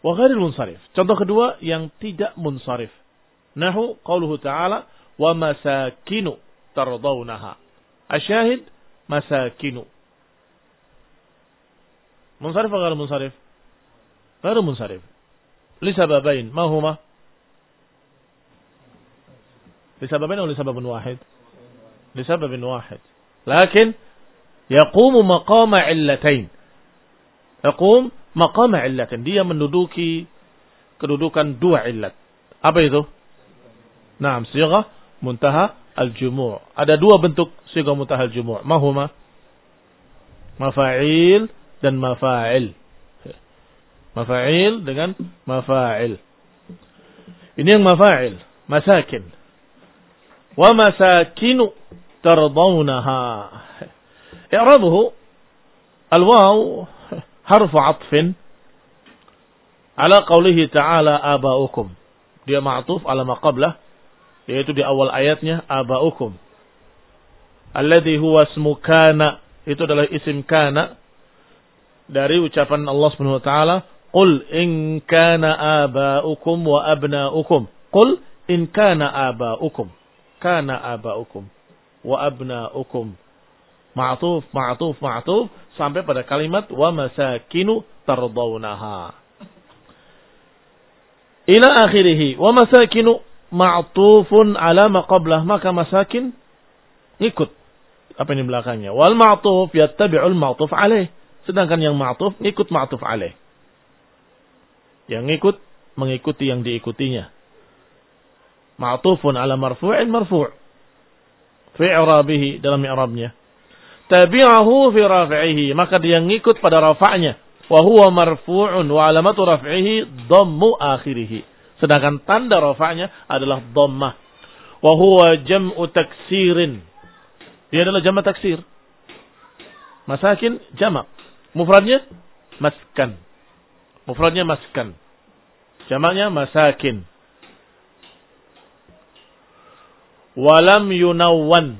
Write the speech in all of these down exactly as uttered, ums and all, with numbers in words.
Wa ghairil munsarif. Contoh kedua yang tidak munsarif. Nahu qauluhu ta'ala wa masakinu tardawnaha. Asyahid masakinu. Munsarif atau ghairil munsarif? Ghairil munsarif. Lisababain. Ma huma? Lisababain atau lisababun wahid? Lisababin wahid. Lakin yaqumu maqama illatain. Yaqum maqama illatain. Dia menduduki kedudukan dua illat. Apa itu? Naam, sighah muntaha al-jumu'. Ada dua bentuk sighah muntaha al-jumu'. Ma huma? Mafa'il dan mafa'il. Mafa'il dengan mafa'il. Ini yang mafa'il. Masakin. Wa masakinu tardawnaha. I'rabuhu al-waw harfu 'athfin ala qawlihi ta'ala aba'ukum. Dia ma'tuf ala ma qablah, yaitu di awal ayatnya aba'ukum. Alladhi huwa ismu kana, itu adalah isim kana dari ucapan Allah Subhanahu wa taala, qul in kana aba'ukum wa abna'ukum. Qul in kana aba'ukum. Kana aba'ukum wa abna'ukum. Ma'tuf, ma'tuf, ma'tuf sampai pada kalimat wa masakinu tardawnaha. Ila akhirih. Wa masakinu ma'tufun ala ma qablah, maka masakin ikut apa yang di belakangnya. Wal ma'tuf yattabi'ul ma'tuf alaih. Sedangkan yang ma'tuf ikut ma'tuf alaih. Yang ikut mengikuti yang diikutinya. Ma'tufun ala marfu'in marfu'. Fi i'rabihi, dalam i'rabnya. Tabi'ahu fi rafi'ihi, maka dia ngikut pada rafa'nya. Wa huwa marfu'un wa alamatu raf'ihi dhammu akhirih. Sedangkan tanda rafa'nya adalah dhammah. Wa huwa jam'u taksirin. Dia adalah jama' taksir. Masakin jama'. Mufradnya maskan. Mufradnya maskan. Jamaknya masakin. Walam yunawwan.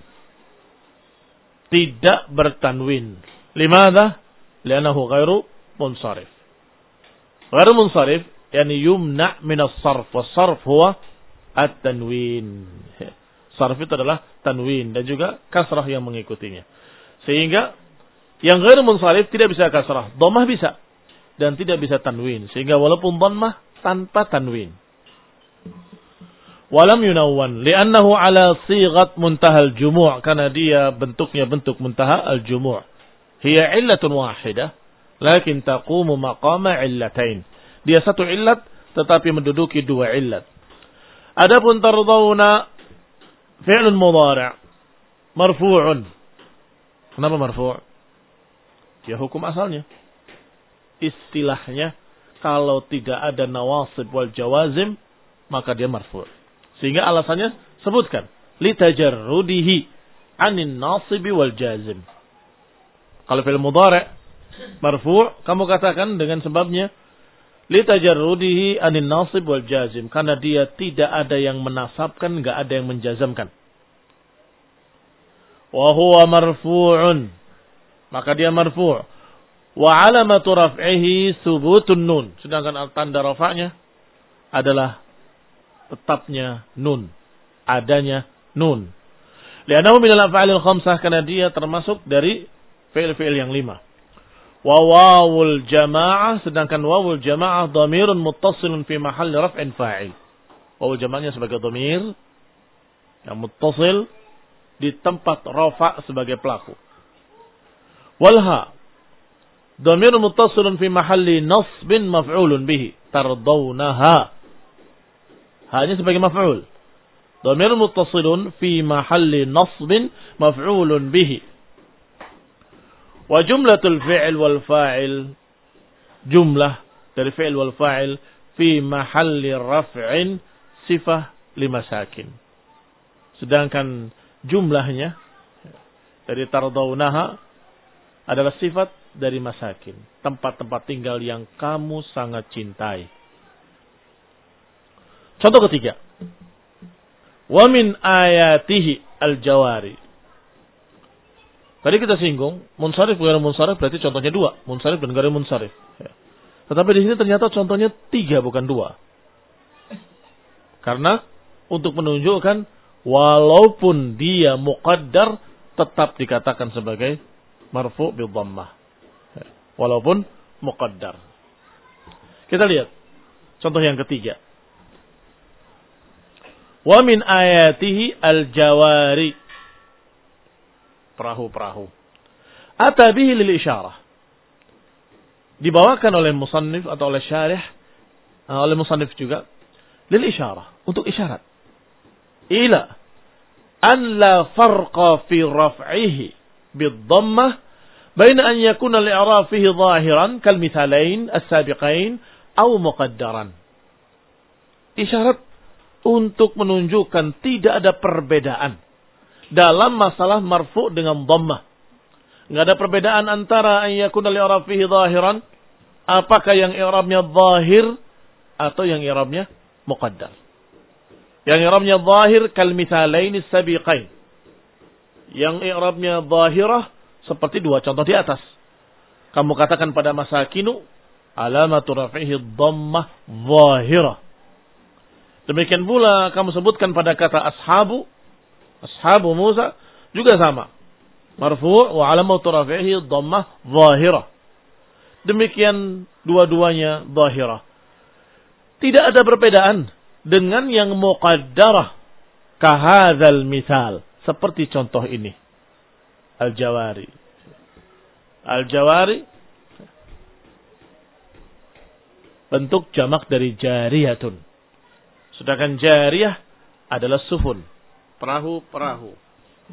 Tidak bertanwin. Limadha? Lianahu ghairu munsarif. Ghairu munsarif, yani yumna' minas sarf. Was-sarf huwa at-tanwin. Sarf itu adalah tanwin dan juga kasrah yang mengikutinya. Sehingga yang ghairu munsarif tidak bisa kasrah. Dhammah bisa. Dan tidak bisa tanwin. Sehingga walaupun dhammah tanpa tanwin. Walam yunawwan li'annahu ala sighat muntaha al-jumu', karena dia bentuknya bentuk muntaha al-jumu'. Hiya illatun wahidah lakin taqumu maqama illatain. Dia satu illat tetapi menduduki dua illat. Adapun tardawna fi'lun mudhari' marfu'un. Kenapa marfu'? Ya hukum asalnya. Istilahnya kalau tidak ada nawasib wal jawazim maka dia marfu'. Sehingga alasannya sebutkan litajarrudihi anin nasibi wal jazim. Kalau fi'il mudhari' marfu', kamu katakan dengan sebabnya litajarrudihi anin nasib wal jazim, karena dia tidak ada yang menasabkan, enggak ada yang menjazamkan. Wa huwa marfu'un, maka dia marfu'. Wa alamatu raf'ihi thubutun nun, sedangkan tanda rafa'nya adalah tetapnya nun, adanya nun. Li'annahu minal af'alil khamsah, karena dia termasuk dari fi'il-fi'il yang lima. Wa wawul jama'ah, sedangkan wawul jama'ah dhamirun muttasilun fi mahalli raf'in fa'il. Wawul jama'ahnya sebagai dhamir yang muttasil di tempat rafa' sebagai pelaku. Walha dhamirun muttasilun fi mahalli nasbin maf'ulun bihi tardawnaha. Hanya sebagai maf'ul. Dhamir muttasilun fi mahalli nasbin maf'ulun bihi. Wa jumlatul fi'il wal fa'il, jumlah dari fi'il wal fa'il fi mahalli raf'in sifah limasakin. Sedangkan jumlahnya dari tardawnaha adalah sifat dari masakin, tempat-tempat tinggal yang kamu sangat cintai. Contoh ketiga. Wa min ayatihi al-jawari. Tadi kita singgung, munsharif dan munsharif berarti contohnya dua. Munsharif dan ghairi munsharif. Tetapi di sini ternyata contohnya tiga bukan dua. Karena untuk menunjukkan walaupun dia muqaddar tetap dikatakan sebagai marfu' bil dhammah. Walaupun muqaddar. Kita lihat contoh yang ketiga. Wa min ayatihi al-jawari. Perahu-perahu. Ata bihi lil isyarah. Dibawakan oleh musannif atau oleh syarih, oleh musannif juga, lil isyarah, untuk isyarat. Ila an la farqa fi raf'ihi bid-dhammah baina an yakuna al-i'rab fihi zahiran kal mithalain as-sabiqain aw muqaddaran. Isyarat untuk menunjukkan tidak ada perbedaan dalam masalah marfu' dengan dhammah. Enggak ada perbedaan antara an yakuna al-i'rab fihi zahiran, apakah yang i'rabnya zahir atau yang i'rabnya muqaddar. Yang i'rabnya zahir kal mithalain as-sabiqain. Yang i'rabnya zahirah seperti dua contoh di atas. Kamu katakan pada masakinu alamatu raf'ihi dhammah zahirah. Demikian pula kamu sebutkan pada kata ashabu, ashabu Musa juga sama. Marfu' wa alamatu raf'ihi dhammah zahirah. Demikian dua-duanya zahirah. Tidak ada perbedaan dengan yang muqaddarah kahadzal misal, seperti contoh ini. Al-jawari. Al-jawari bentuk jamak dari jariyatun. Sedangkan jariyah adalah sufun, perahu-perahu.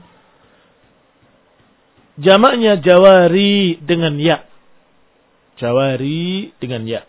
Jamaknya jawari dengan ya. Jawari dengan ya.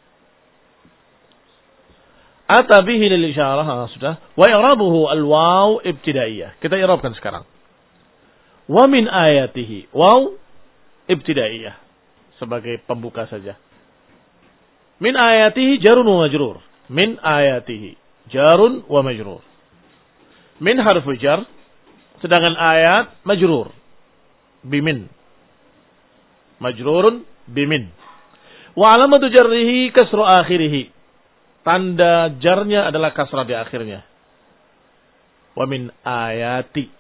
Ata bihi lil isyarah, sudah. Wa i'rabuhu al-waw ibtidaiyah. Kita i'rabkan sekarang. Wa min ayatihi. Waw ibtidaiyah. Sebagai pembuka saja. Min ayatihi jarun wa majrur. Min ayatihi jarun wa majrur. Min harfu jar. Sedangkan ayat majrur. Bimin. Majrurun bimin. Wa alamatu jarrihi kasru akhirih. Tanda jarnya adalah kasrah di akhirnya. Wa min ayati.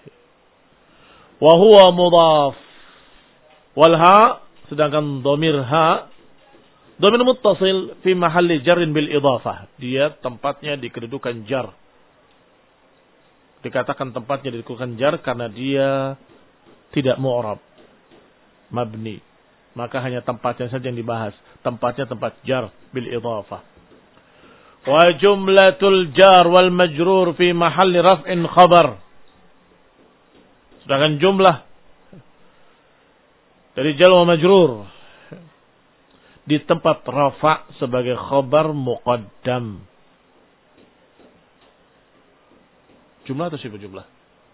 Wa huwa mudhaf. Wal ha, sedangkan dhamir ha, dhamir muttasil fi mahalli jarrin bil idhafah. Dia tempatnya di kedudukan jar. Dikatakan tempatnya di kedudukan jar karena dia tidak mu'rab, mabni. Maka hanya tempatnya saja yang dibahas. Tempatnya tempat jar bil idhafah. Wa jumlatul jar wal majrur fi mahalli raf'in khabar. Sedangkan jumlah dari jar wa majrur di tempat rafa' sebagai khabar muqaddam. Jumlah atau sifat jumlah?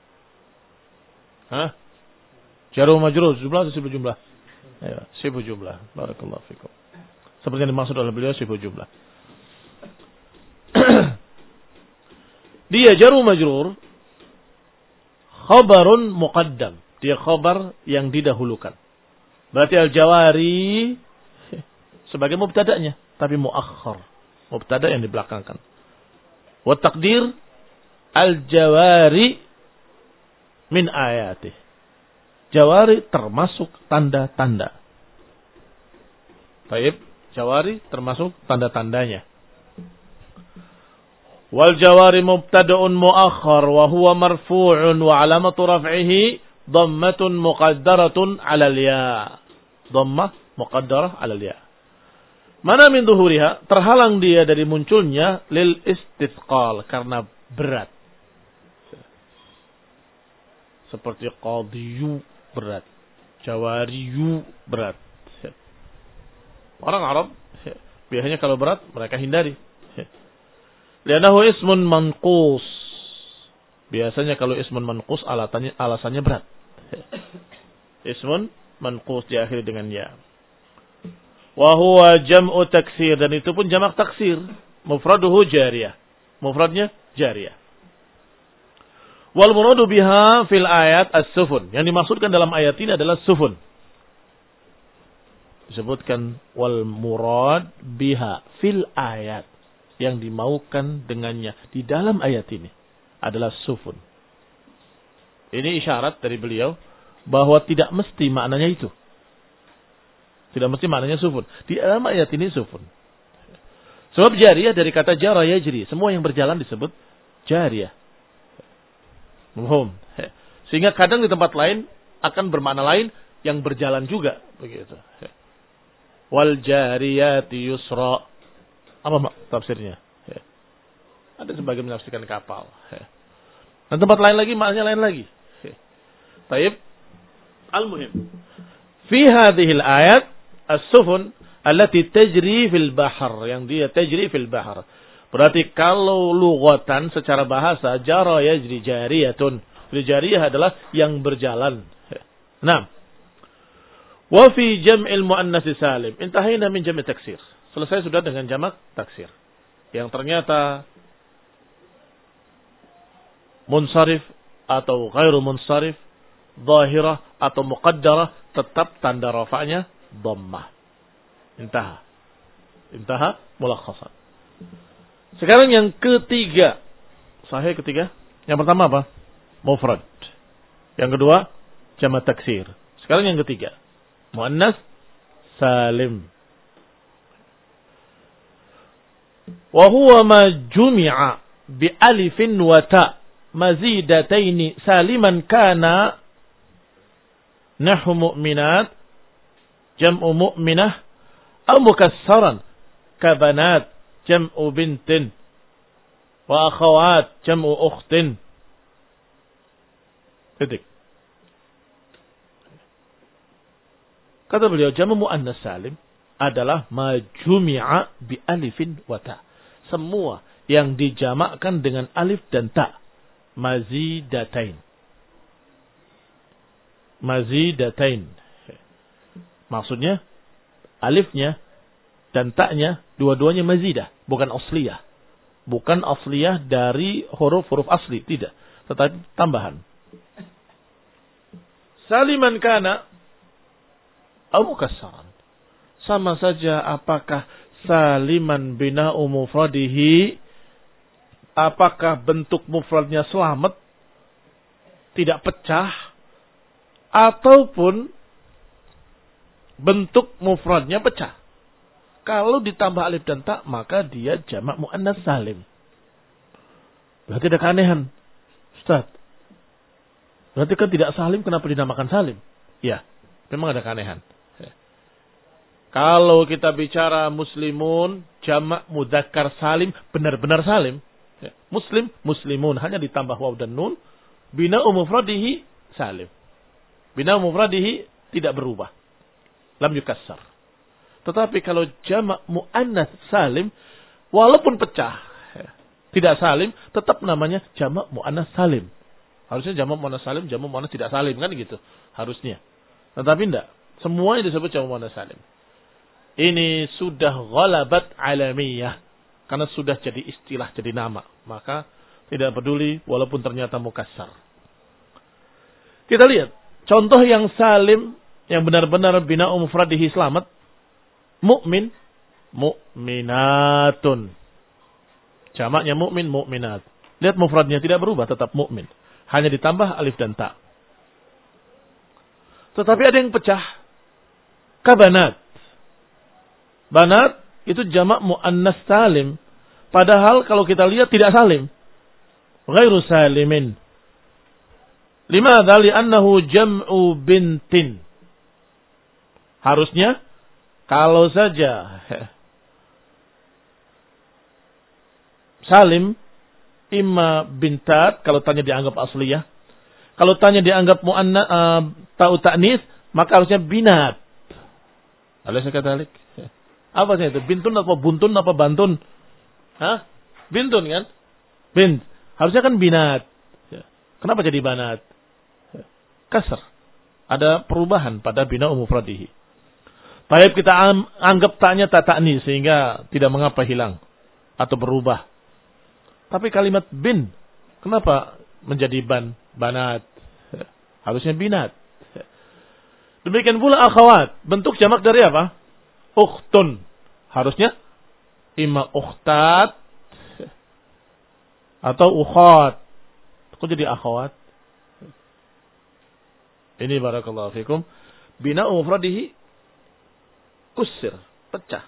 Hah? Jar wa majrur, jumlah atau sifat jumlah? Ayo, sifat jumlah. Barakallahu fikum. Seperti yang dimaksud oleh beliau sifat jumlah. Dia jar wa majrur khabarun muqaddam. Dia khabar yang didahulukan. Berarti al-jawari sebagai mubtada'nya, tapi muakhkhar. Mubtada' yang dibelakangkan. Wa taqdir al-jawari min ayatih. Jawari termasuk tanda-tanda. Baik, jawari termasuk tanda-tandanya. Wal jawari mubtada'un muakhkhar wa huwa marfu'un wa alamatu raf'ihi dhammatun muqaddaratun 'ala al-ya. Dhammah muqaddarah 'ala al-ya. Mana min dhuhuriha? Terhalang dia dari munculnya lil istithqal, karena berat. Seperti qadiyu berat, jawariyu berat. Orang Arab biasanya kalau berat mereka hindari. Lianahu ismun manqus. Biasanya kalau ismun manqus alasannya alasannya berat. Ismun manqus diakhiri dengan ya. Wa huwa jam'u taksir, dan itu pun jamak taksir. Mufraduhu jariyah. Mufradnya jariyah. Wal muradu biha fil ayat as-sufun. Yang dimaksudkan dalam ayat ini adalah sufun. disebutkan wal murad biha fil ayat, yang dimaukan dengannya di dalam ayat ini adalah sufun. Ini isyarat dari beliau bahwa tidak mesti maknanya itu. Tidak mesti maknanya sufun. Di dalam ayat ini sufun. Sebab jariyah dari kata jara yajri, semua yang berjalan disebut jariyah. Muhum. Sehingga kadang di tempat lain akan bermakna lain, yang berjalan juga begitu. Wal jariyati yusra. Apa mak tafsirnya? Ada sebagian menafsirkan kapal. Dan tempat lain lagi maknanya lain lagi. Baik. Al-muhim. Fi hadhihi al-ayat as-sufun allati tajri fil bahr, yang dia tajri fil bahr. Berarti kalau lughatan secara bahasa jara yajri jariyatun. Jariyah adalah yang berjalan. Nah, wa fi jam'il muannas salim intahina min jam'i taksir. Selesai sudah dengan jamak taksir. Yang ternyata munsarif atau ghairu munsarif, zahirah atau muqaddarah, tetap tanda rafa'nya dhammah. Intaha. Intaha mulakhasan. Sekarang yang ketiga. Sahih ketiga. Yang pertama apa? Mufrad. Yang kedua jamak taksir. Sekarang yang ketiga, muannas salim. Wa huwa ma jumi'a bi alifin wa ta mazidataini saliman kana nahu mu'minat jam'u mu'minah aw mukassaran ka banat jam'u bintin wa akhawat jam'u ukhtin. Titik. Kata beliau, jamu muannas salim adalah majumi'a bi alifin wa ta. Semua yang dijamakkan dengan alif dan ta. Mazidatain. Mazidatain. Maksudnya alifnya dan ta'nya dua-duanya mazidah, bukan asliyah. Bukan asliyah dari huruf-huruf asli, tidak, tetapi tambahan. Saliman kana atau mukassaran. Sama saja apakah saliman bina'u mufradihi, apakah bentuk mufradnya selamat, tidak pecah, ataupun bentuk mufradnya pecah. Kalau ditambah alif dan ta, maka dia jamak muannas salim. Berarti ada keanehan, Ustaz. Berarti kan tidak salim, kenapa dinamakan salim? Ya, memang ada keanehan. Kalau kita bicara muslimun, jamak mudzakkar salim, benar-benar salim. Muslim, muslimun, hanya ditambah waw dan nun. Bina'u mufradihi salim. Bina'u mufradihi tidak berubah. Lam yukassar. Tetapi kalau jamak muannas salim, walaupun pecah, tidak salim, tetap namanya jamak muannas salim. Harusnya jamak muannas salim, jamak muannas tidak salim, kan gitu. Harusnya. Tetapi tidak. Semuanya disebut jamak muannas salim. Ini sudah ghalabat alamiyah. Karena sudah jadi istilah, jadi nama. Maka tidak peduli walaupun ternyata mukassar. Kita lihat. Contoh yang salim, yang benar-benar bina'u mufradihi selamat. Mu'min, mu'minatun. Jamaknya mu'min, mu'minat. Lihat mufradnya tidak berubah, tetap mu'min. Hanya ditambah alif dan ta. Tetapi ada yang pecah. Kabanat. Banat itu jamak muannas salim. Padahal kalau kita lihat tidak salim. Ghairu salimin. Limadha li'annahu jam'u bintin. Harusnya kalau saja salim imma bintat, kalau tanya dianggap asliyah. Kalau tanya dianggap muannas uh, ta'u ta'nis, maka harusnya binat. Alaysa kadzalik? Apa sih itu? Bintun apa buntun apa bantun? Hah? Bintun kan? Bint. Harusnya kan binat. Kenapa jadi banat? Kasar. Ada perubahan pada bina'u mufradihi. Baik, kita anggap ta'nya ta ta'nis sehingga tidak mengapa hilang atau berubah. Tapi kalimat bin, kenapa menjadi ban, banat? Harusnya binat. Demikian pula akhawat. Bentuk jamak dari apa? Ukhtun. Harusnya imma ukhtat atau ukhat. Kok jadi akhawat? Ini barakallahu fikum. Bina'u mufradihi kusir. Pecah.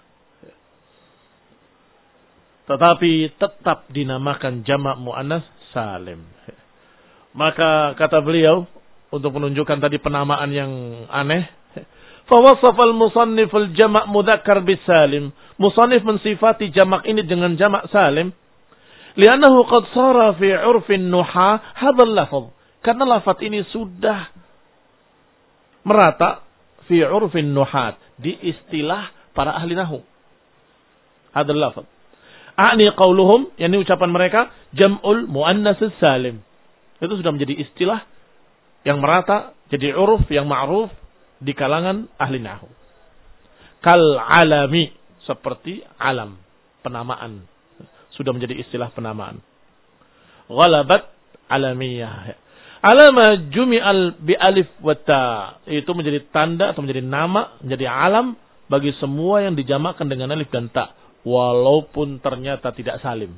Tetapi tetap dinamakan jamak mu'annas salim. Maka kata beliau, untuk menunjukkan tadi penamaan yang aneh, fawasafal musanniful jamak mudzakkar bisalim. Musannif mensifati jamak ini dengan jamak salim, li'annahu qad sara fi 'urfin nuha hadzal lafaz. Karena lafaz ini sudah merata fi 'urfin nuhat, di istilah para ahli nahwu. Hadzal lafaz. A'ni qauluhum, yakni ucapan mereka, jam'ul muannas salim. Itu sudah menjadi istilah yang merata, jadi uruf yang ma'ruf di kalangan ahli nahwu. Kal alami, seperti alam, penamaan. Sudah menjadi istilah penamaan. Ghalabat alamiyah. Alama jumi'al bi alif wa ta. Itu menjadi tanda atau menjadi nama, menjadi alam bagi semua yang dijamakkan dengan alif dan ta, walaupun ternyata tidak salim.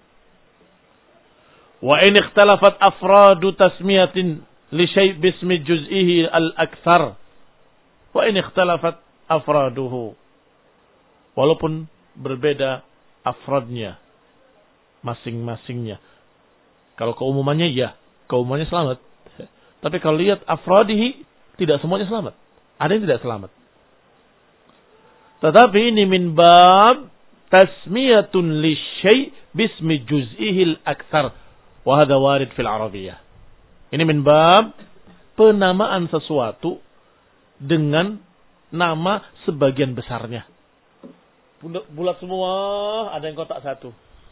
Wa in ikhtalafat afradu tasmiyatin li syai' bismi juz'ihi al-aktsar. Wa in ikhtalafat afraduhu. Walaupun berbeda afradnya, masing-masingnya. Kalau keumumannya ya, keumumannya selamat. Tapi kalau lihat afradihi, tidak semuanya selamat. Ada yang tidak selamat. Tetapi ini min bab tasmiyatun li syai' bismi juz'ihi al-aktsar. Wa hadha warid fil Arabiyyah. Ini min bab penamaan sesuatu dengan nama sebagian besarnya. Bulat semua, ada yang kotak satu.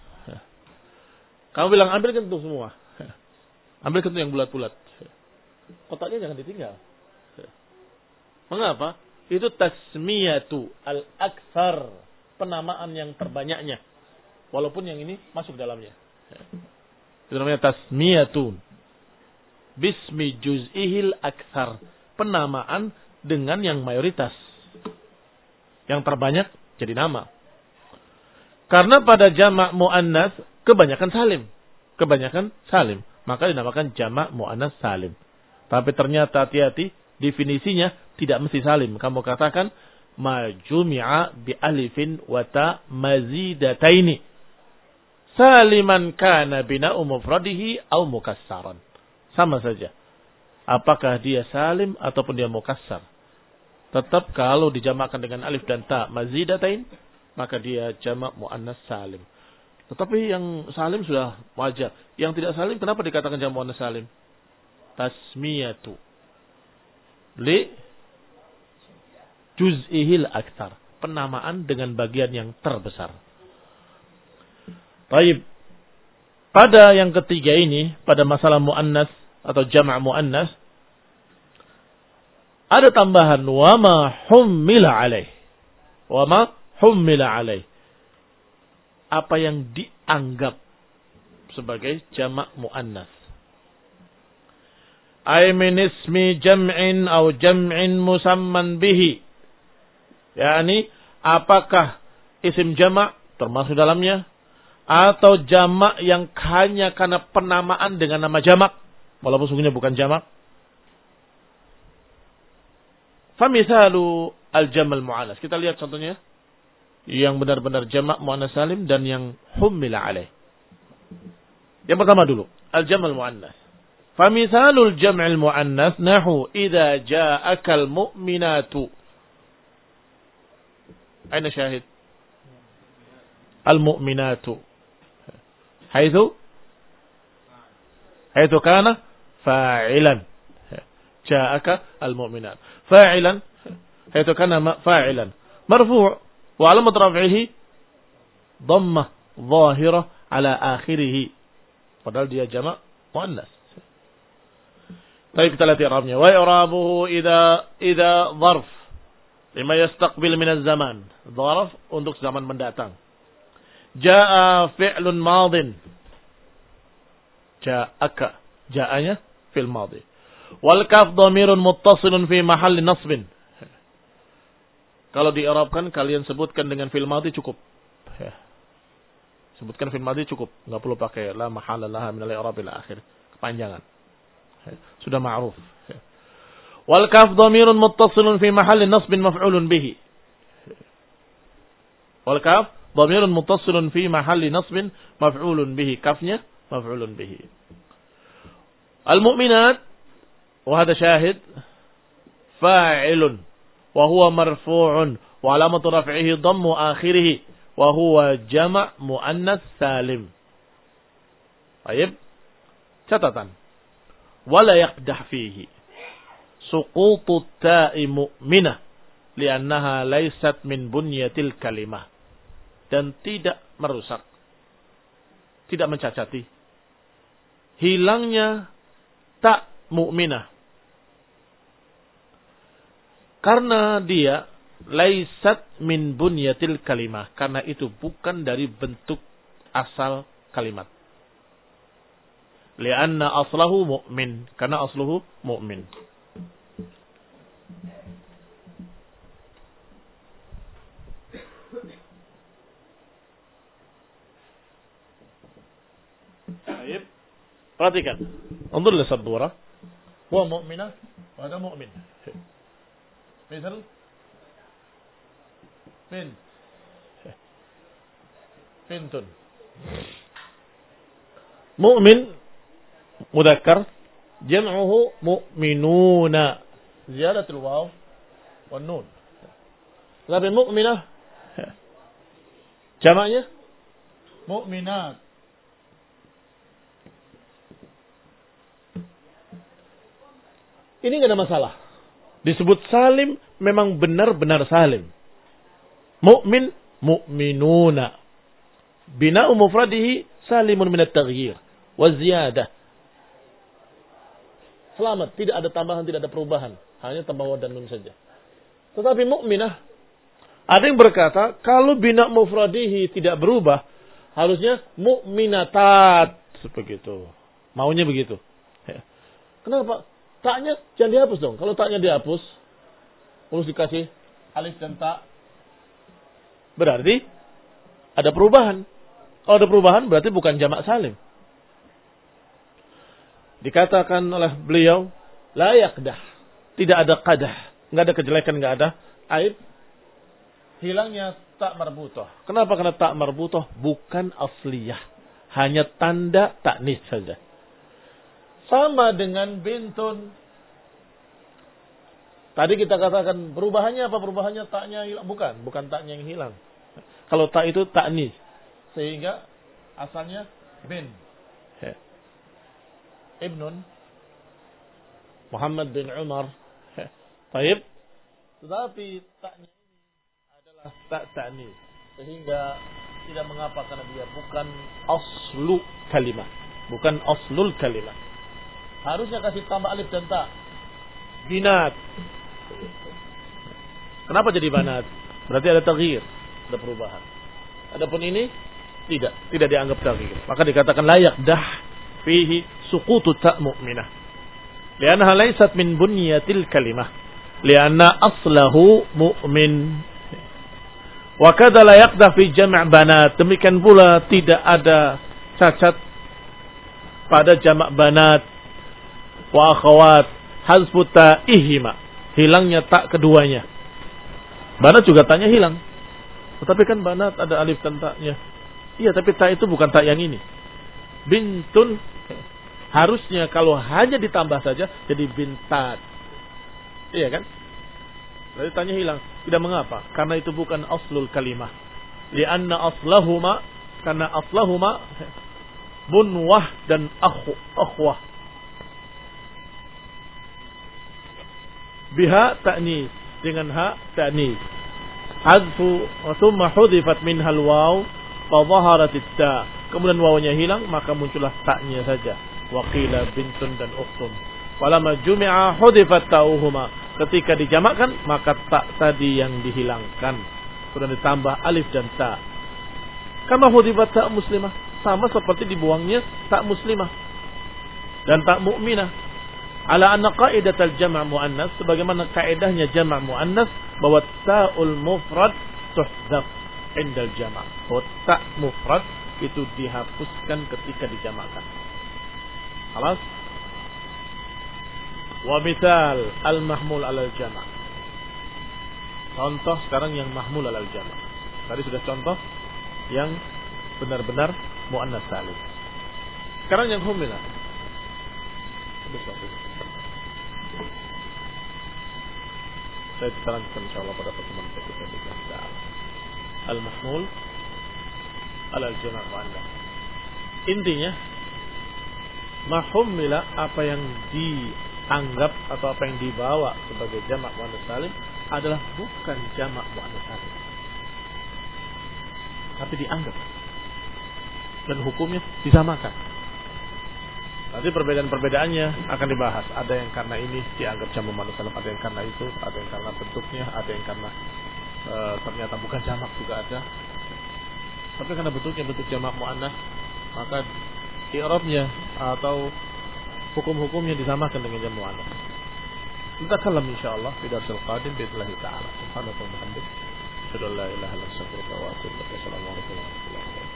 Kamu bilang ambil kentu semua. Ambil kentu yang bulat-bulat. Kotaknya jangan ditinggal. Mengapa? Itu tasmiyatu al-aktsar, penamaan yang terbanyaknya. Walaupun yang ini masuk dalamnya. Itu namanya tasmiyatun bismi juz'ihil aktsar, penamaan dengan yang mayoritas. Yang terbanyak jadi nama. Karena pada jamak muannas kebanyakan salim. Kebanyakan salim, maka dinamakan jamak muannas salim. Tapi ternyata hati-hati, definisinya tidak mesti salim. Kamu katakan majumi'a bi alifin wa ta mazidataini. Saliman kana bina'u mufradihi au mukassaran. Sama saja. Apakah dia salim ataupun dia mukassar. Tetap kalau dijamakkan dengan alif dan ta mazidatain, maka dia jamak muannas salim. Tetapi yang salim sudah wajar. Yang tidak salim kenapa dikatakan jamak muannas salim? Tasmiyatu li juz'ihil aktsar. Penamaan dengan bagian yang terbesar. Baik. Pada yang ketiga ini, pada masalah muannas atau jamak muannas, ada tambahan wama hummila alaih. Wama hummila alaih. Apa yang dianggap sebagai jamak muannas. Ay min ismi jam'in atau jam'in musamman bihi. Yani apakah isim jamak termasuk dalamnya, atau jamak yang hanya karena penamaan dengan nama jamak, walaupun sungguhnya bukan jamak. Famisalu al-jamal mu'annas. Kita lihat contohnya. Yang benar-benar jamak mu'annas salim dan yang hummila alaih. Yang pertama dulu. Al-jamal mu'annas. Famisalul jam'il mu'annas nahu idha ja'akal mu'minatu. Aina syahid? Al-mu'minatu. حيث حيث كان فاعلا جاءك المؤمنات فاعلا حيث كان فاعلا مرفوع وعلامة رفعه ضمة ظاهرة على آخره padahal dia jamak muannas. Baik, kita lihat i'rabnya. Wa i'rabuhu idza idza dzarf lima yastaqbil min az-zaman. Dzarf untuk zaman mendatang. Ja'a fi'lun madin. Ja'aka. Ja'anya fi'l madhi. Wal kaf dhamirun muttasilun fi mahalli nasbin. Kalau di'irabkan kalian sebutkan dengan fi'il madhi cukup. Ya. Sebutkan fi'il madhi cukup, enggak perlu pakai la mahala laha min al-i'rab ila akhir. Kepanjangan. Ya. Sudah ma'ruf. Ya. Wal kaf dhamirun muttasilun fi mahalli nasbin maf'ulun bihi. Wal kaf dhamirun muttasilun fi mahalli nasbin maf'ulun bihi. Kafnya maf'ulun bihi. Al-mu'minat wa hada syahid fa'ilun وهو مرفوع وعلامة رفعه ضم آخره وهو جمع مؤنث سالم. طيب catatan ولا يقدح فيه سقوط التاء مؤمنة لأنها ليست من بنية الكلمة, dan tidak merusak, tidak mencacati hilangnya ta mu'minah karena dia laisat min bunyatil kalimah, karena itu bukan dari bentuk asal kalimat. Lianna aslahu mu'min, karena asluhu mu'min. Baik. Perhatikan. Anzur li sabura. Wa mu'minah wa hada mu'min. مثل بنت بنت مؤمن مذكر جمعه مؤمنون زيادة الواو والنون. لكن مؤمنة جمعnya مؤمنات. Ini enggak ada masalah. Disebut salim memang benar-benar salim. Mu'min, mu'minuna. Bina'u mufradihi salimun minat taghyir wa ziyadah. Selamat, tidak ada tambahan, tidak ada perubahan, hanya tambah waw dan nun saja. Tetapi mu'minah, ada yang berkata kalau bina' mufradihi tidak berubah, harusnya mu'minatat sebegitu. Maunya begitu. Kenapa? Taknya jangan dihapus dong. Kalau taknya dihapus, terus dikasih alif dan tak, berarti ada perubahan. Kalau ada perubahan berarti bukan jamak salim. Dikatakan oleh beliau, la yaqdah, tidak ada qadah, enggak ada kejelekan, enggak ada aib. Hilangnya tak marbutah. Kenapa? Karena tak marbutah bukan asliyah, hanya tanda taknis saja. Sama dengan bintun. Tadi kita katakan perubahannya apa? Perubahannya taknya hilang. Bukan, bukan taknya yang hilang. Kalau tak itu taknis. Sehingga asalnya bin. Ibnun. Muhammad bin Umar. Taib. Tetapi taknya ini adalah tak taknis. Sehingga tidak mengapa karena dia bukan aslu kalimah. Bukan aslul kalimah. Harusnya kasih tambah alif dan ta. Binat. Kenapa jadi banat? Berarti ada taghyir, ada perubahan. Adapun ini tidak, tidak dianggap taghyir. Maka dikatakan layak dah fihi suqutu ta mu'minah. Liannaha laysat min bunyatil kalimah. Lianna aslahu mu'min. Wa kadza la yaqdah fi jam' banat. Demikian pula tidak ada cacat pada jamak banat wa akhawat hazfu ta'ihima, hilangnya tak keduanya. Banat juga taknya hilang. Tetapi kan banat ada alif dan taknya. Iya, tapi tak itu bukan tak yang ini. Bintun harusnya kalau hanya ditambah saja jadi bintat. Iya kan? Berarti taknya hilang. Tidak mengapa, karena itu bukan aslul kalimah. Lianna aslahuma, karena aslahuma bunwah dan akhu, akhwah. Biha ta'nis, dengan ha ta'nis. Hadfu thumma hudifat minhal waw fa dhaharat ta. Kemudian wawnya hilang, maka muncullah ta'nya saja. Wa qila bintun dan ukhtun. Falamma jumi'a hudifat ta'uhuma. Ketika dijamakkan, maka tak tadi yang dihilangkan. Sudah ditambah alif dan ta. Kama hudifat ta muslimah, sama seperti dibuangnya tak muslimah dan tak mukminah. Ala anna qaidatal jama' muannas, sebagaimana kaidahnya jama' muannas, bahwa ta'ul mufrad tuhdzaf indal jama'. Bahwa ta' mufrad itu dihapuskan ketika dijamakkan. Alas? Wa misal al-mahmul alal jama'. Contoh sekarang yang mahmul alal jama'. Tadi sudah contoh yang benar-benar muannas salim. Sekarang yang humila. Saya terangkan insyaallah pada pertemuan berikutnya. Al-mahmul alal jama' muannas. Intinya mahumila, apa yang dianggap atau apa yang dibawa sebagai jamak muannas salim adalah bukan jamak muannas salim, tapi dianggap dan hukumnya disamakan. Nanti perbedaan-perbedaannya akan dibahas. Ada yang karena ini dianggap jamak muannas salim, ada yang karena itu, ada yang karena bentuknya, ada yang karena e, ternyata bukan jamak juga ada. Tapi karena bentuknya bentuk jamak muannas, maka i'rabnya atau hukum-hukumnya disamakan dengan jamak muannas. Kita kalam insyaallah di darsul qadim billahi taala. Subhanallahi wa bihamdihi, asyhadu an la ilaha illa anta, astaghfiruka wa atubu ilaik. Assalamualaikum warahmatullahi wabarakatuh.